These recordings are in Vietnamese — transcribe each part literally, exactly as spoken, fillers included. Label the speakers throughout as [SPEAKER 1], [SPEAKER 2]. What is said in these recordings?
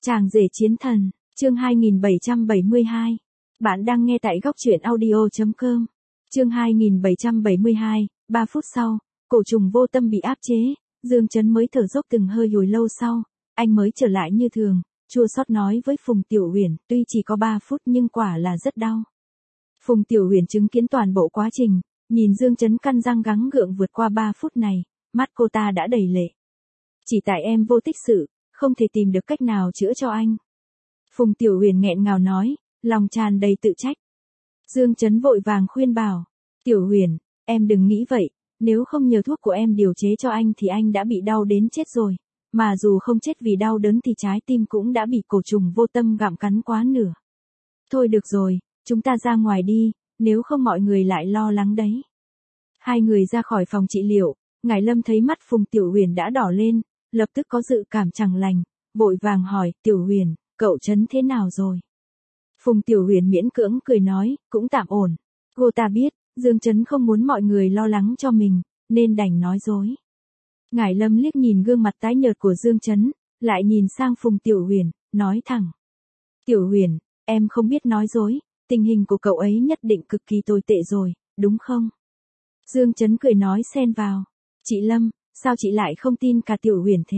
[SPEAKER 1] Chàng rể chiến thần, chương hai nghìn bảy trăm bảy mươi hai. Bạn đang nghe tại góc truyện audio chấm com. Chương hai nghìn bảy trăm bảy mươi hai, ba phút sau, cổ trùng vô tâm bị áp chế, Dương Chấn mới thở dốc từng hơi hồi lâu sau, anh mới trở lại như thường, chua xót nói với Phùng Tiểu Uyển, tuy chỉ có ba phút nhưng quả là rất đau. Phùng Tiểu Uyển chứng kiến toàn bộ quá trình, nhìn Dương Chấn căn răng gắng gượng vượt qua ba phút này, mắt cô ta đã đầy lệ. Chỉ tại em vô tích sự, không thể tìm được cách nào chữa cho anh. Phùng Tiểu Uyển nghẹn ngào nói, lòng tràn đầy tự trách. Dương Chấn vội vàng khuyên bảo, Tiểu Uyển, em đừng nghĩ vậy, nếu không nhờ thuốc của em điều chế cho anh thì anh đã bị đau đến chết rồi, mà dù không chết vì đau đớn thì trái tim cũng đã bị cổ trùng vô tâm gặm cắn quá nửa. Thôi được rồi, chúng ta ra ngoài đi, nếu không mọi người lại lo lắng đấy. Hai người ra khỏi phòng trị liệu, Ngải Lâm thấy mắt Phùng Tiểu Uyển đã đỏ lên, lập tức có dự cảm chẳng lành, vội vàng hỏi, Tiểu Uyển, cậu Chấn thế nào rồi? Phùng Tiểu Uyển miễn cưỡng cười nói, cũng tạm ổn. Cô ta biết, Dương Chấn không muốn mọi người lo lắng cho mình, nên đành nói dối. Ngải Lâm liếc nhìn gương mặt tái nhợt của Dương Chấn, lại nhìn sang Phùng Tiểu Uyển, nói thẳng. Tiểu Uyển, em không biết nói dối, tình hình của cậu ấy nhất định cực kỳ tồi tệ rồi, đúng không? Dương Chấn cười nói xen vào. Chị Lâm, sao chị lại không tin cả Tiểu Uyển thế?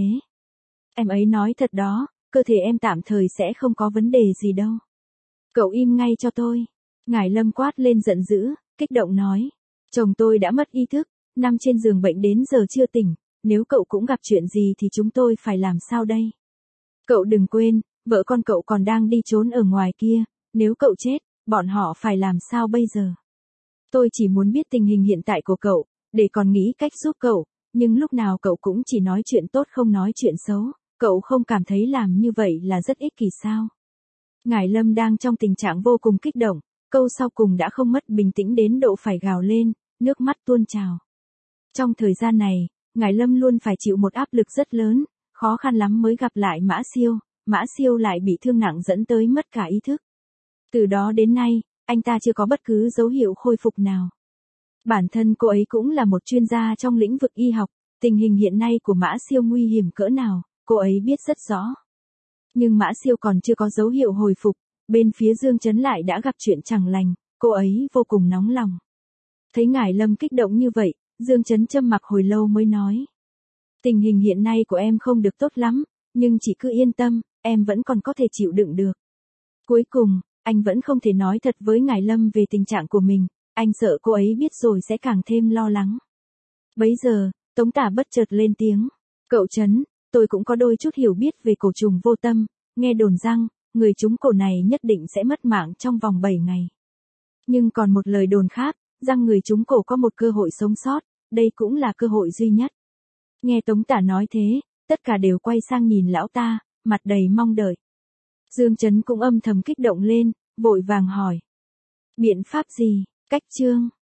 [SPEAKER 1] Em ấy nói thật đó, cơ thể em tạm thời sẽ không có vấn đề gì đâu. Cậu im ngay cho tôi. Ngải Lâm quát lên giận dữ, kích động nói. Chồng tôi đã mất ý thức, nằm trên giường bệnh đến giờ chưa tỉnh, nếu cậu cũng gặp chuyện gì thì chúng tôi phải làm sao đây? Cậu đừng quên, vợ con cậu còn đang đi trốn ở ngoài kia, nếu cậu chết, bọn họ phải làm sao bây giờ? Tôi chỉ muốn biết tình hình hiện tại của cậu, để còn nghĩ cách giúp cậu, nhưng lúc nào cậu cũng chỉ nói chuyện tốt không nói chuyện xấu, cậu không cảm thấy làm như vậy là rất ích kỷ sao? Ngải Lâm đang trong tình trạng vô cùng kích động, câu sau cùng đã không mất bình tĩnh đến độ phải gào lên, nước mắt tuôn trào. Trong thời gian này, Ngải Lâm luôn phải chịu một áp lực rất lớn, khó khăn lắm mới gặp lại Mã Siêu, Mã Siêu lại bị thương nặng dẫn tới mất cả ý thức. Từ đó đến nay, anh ta chưa có bất cứ dấu hiệu khôi phục nào. Bản thân cô ấy cũng là một chuyên gia trong lĩnh vực y học, tình hình hiện nay của Mã Siêu nguy hiểm cỡ nào, cô ấy biết rất rõ. Nhưng Mã Siêu còn chưa có dấu hiệu hồi phục, bên phía Dương Chấn lại đã gặp chuyện chẳng lành, cô ấy vô cùng nóng lòng. Thấy Ngải Lâm kích động như vậy, Dương Chấn trầm mặc hồi lâu mới nói. Tình hình hiện nay của em không được tốt lắm, nhưng chỉ cứ yên tâm, em vẫn còn có thể chịu đựng được. Cuối cùng, anh vẫn không thể nói thật với Ngải Lâm về tình trạng của mình, anh sợ cô ấy biết rồi sẽ càng thêm lo lắng. Bấy giờ, Tống Tả bất chợt lên tiếng. Cậu Chấn, tôi cũng có đôi chút hiểu biết về cổ trùng vô tâm, nghe đồn rằng, người trúng cổ này nhất định sẽ mất mạng trong vòng bảy ngày. Nhưng còn một lời đồn khác, rằng người trúng cổ có một cơ hội sống sót, đây cũng là cơ hội duy nhất. Nghe Tống Tả nói thế, tất cả đều quay sang nhìn lão ta, mặt đầy mong đợi. Dương Chấn cũng âm thầm kích động lên, vội vàng hỏi. Biện pháp gì, cách chương?